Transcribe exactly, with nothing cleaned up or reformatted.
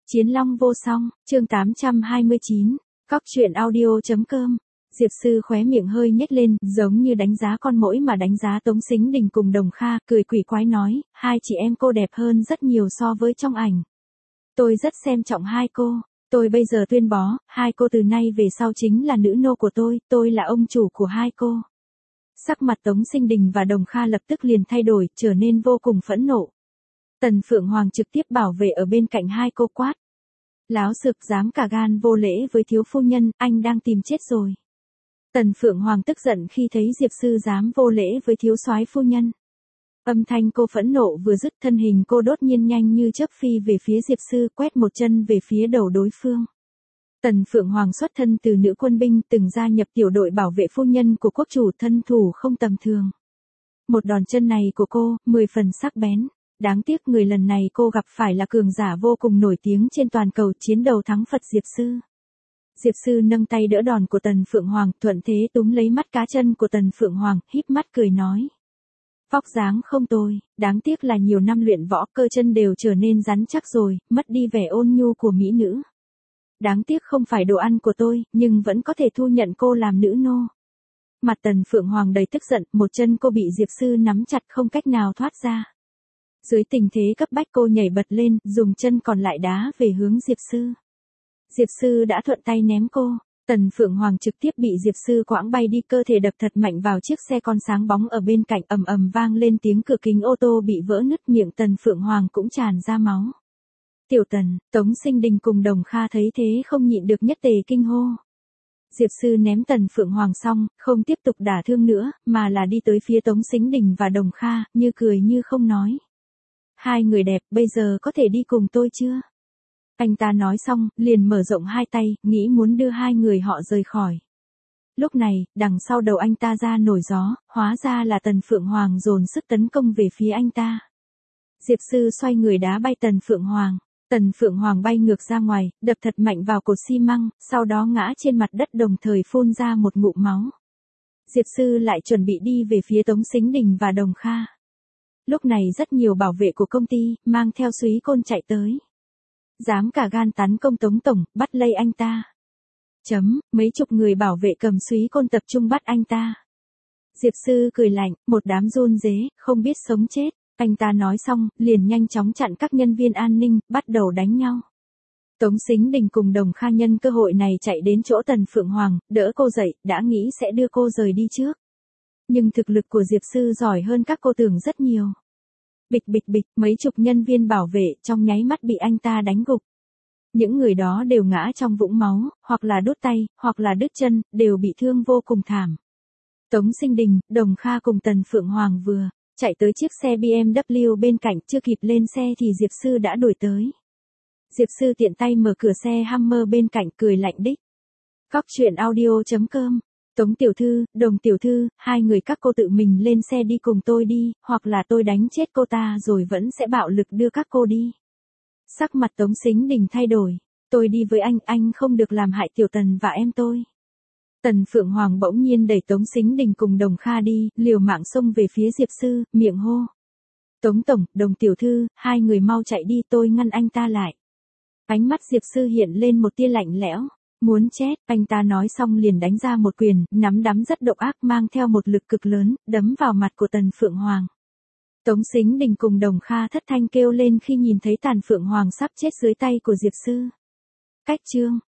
Chiến Long vô song, chương tám trăm hai mươi chín, Cóc truyện audio.com. Diệp Sư khóe miệng hơi nhếch lên, giống như đánh giá con muỗi mà đánh giá Tống Sính Đình cùng Đồng Kha, cười quỷ quái nói, hai chị em cô đẹp hơn rất nhiều so với trong ảnh. Tôi rất xem trọng hai cô, tôi bây giờ tuyên bố, hai cô từ nay về sau chính là nữ nô của tôi, tôi là ông chủ của hai cô. Sắc mặt Tống Sính Đình và Đồng Kha lập tức liền thay đổi, trở nên vô cùng phẫn nộ. Tần Phượng Hoàng trực tiếp bảo vệ ở bên cạnh hai cô quát. Láo xược, dám cả gan vô lễ với thiếu phu nhân, anh đang tìm chết rồi. Tần Phượng Hoàng tức giận khi thấy Diệp Sư dám vô lễ với thiếu soái phu nhân. Âm thanh cô phẫn nộ vừa dứt, thân hình cô đột nhiên nhanh như chớp phi về phía Diệp Sư, quét một chân về phía đầu đối phương. Tần Phượng Hoàng xuất thân từ nữ quân binh, từng gia nhập tiểu đội bảo vệ phu nhân của quốc chủ, thân thủ không tầm thường. Một đòn chân này của cô, mười phần sắc bén. Đáng tiếc người lần này cô gặp phải là cường giả vô cùng nổi tiếng trên toàn cầu, chiến đầu thắng Phật Diệp Sư. Diệp Sư nâng tay đỡ đòn của Tần Phượng Hoàng, thuận thế túm lấy mắt cá chân của Tần Phượng Hoàng, híp mắt cười nói. Vóc dáng không tồi, đáng tiếc là nhiều năm luyện võ, cơ chân đều trở nên rắn chắc rồi, mất đi vẻ ôn nhu của mỹ nữ. Đáng tiếc không phải đồ ăn của tôi, nhưng vẫn có thể thu nhận cô làm nữ nô. Mặt Tần Phượng Hoàng đầy tức giận, một chân cô bị Diệp Sư nắm chặt không cách nào thoát ra. Dưới tình thế cấp bách cô nhảy bật lên, dùng chân còn lại đá về hướng Diệp Sư. Diệp Sư đã thuận tay ném cô, Tần Phượng Hoàng trực tiếp bị Diệp Sư quãng bay đi, cơ thể đập thật mạnh vào chiếc xe con sáng bóng ở bên cạnh, ầm ầm vang lên tiếng cửa kính ô tô bị vỡ nứt, miệng Tần Phượng Hoàng cũng tràn ra máu. Tiểu Tần, Tống Sính Đình cùng Đồng Kha thấy thế không nhịn được nhất tề kinh hô. Diệp Sư ném Tần Phượng Hoàng xong, không tiếp tục đả thương nữa, mà là đi tới phía Tống Sính Đình và Đồng Kha, như cười như không nói. Hai người đẹp, bây giờ có thể đi cùng tôi chưa? Anh ta nói xong, liền mở rộng hai tay, nghĩ muốn đưa hai người họ rời khỏi. Lúc này, đằng sau đầu anh ta ra nổi gió, hóa ra là Tần Phượng Hoàng dồn sức tấn công về phía anh ta. Diệp Sư xoay người đá bay Tần Phượng Hoàng. Tần Phượng Hoàng bay ngược ra ngoài, đập thật mạnh vào cột xi măng, sau đó ngã trên mặt đất đồng thời phun ra một ngụm máu. Diệp Sư lại chuẩn bị đi về phía Tống Sính Đình và Đồng Kha. Lúc này rất nhiều bảo vệ của công ty, mang theo súy côn chạy tới. Dám cả gan tấn công Tống Tổng, bắt lây anh ta. Chấm, mấy chục người bảo vệ cầm súy côn tập trung bắt anh ta. Diệp Sư cười lạnh, một đám run rế, không biết sống chết. Anh ta nói xong, liền nhanh chóng chặn các nhân viên an ninh, bắt đầu đánh nhau. Tống Sính Đình cùng Đồng Kha nhân cơ hội này chạy đến chỗ Tần Phượng Hoàng, đỡ cô dậy, đã nghĩ sẽ đưa cô rời đi trước. Nhưng thực lực của Diệp Sư giỏi hơn các cô tưởng rất nhiều. Bịch bịch bịch, mấy chục nhân viên bảo vệ trong nháy mắt bị anh ta đánh gục. Những người đó đều ngã trong vũng máu, hoặc là đốt tay, hoặc là đứt chân, đều bị thương vô cùng thảm. Tống Sính Đình, Đồng Kha cùng Tần Phượng Hoàng vừa chạy tới chiếc xe bê em vê bên cạnh, chưa kịp lên xe thì Diệp Sư đã đuổi tới. Diệp Sư tiện tay mở cửa xe Hummer bên cạnh, cười lạnh đích. Cóc truyện audio.com. Tống tiểu thư, Đồng tiểu thư, hai người các cô tự mình lên xe đi cùng tôi đi, hoặc là tôi đánh chết cô ta rồi vẫn sẽ bạo lực đưa các cô đi. Sắc mặt Tống Sính Đình thay đổi. Tôi đi với anh, anh không được làm hại Tiểu Tần và em tôi. Tần Phượng Hoàng bỗng nhiên đẩy Tống Sính Đình cùng Đồng Kha đi, liều mạng xông về phía Diệp Sư, miệng hô. Tống Tổng, Đồng tiểu thư, hai người mau chạy đi, tôi ngăn anh ta lại. Ánh mắt Diệp Sư hiện lên một tia lạnh lẽo. Muốn chết, anh ta nói xong liền đánh ra một quyền, nắm đấm rất độc ác mang theo một lực cực lớn, đấm vào mặt của Tần Phượng Hoàng. Tống Sính Đình cùng Đồng Kha thất thanh kêu lên khi nhìn thấy Tần Phượng Hoàng sắp chết dưới tay của Diệp Sư. Cách chương.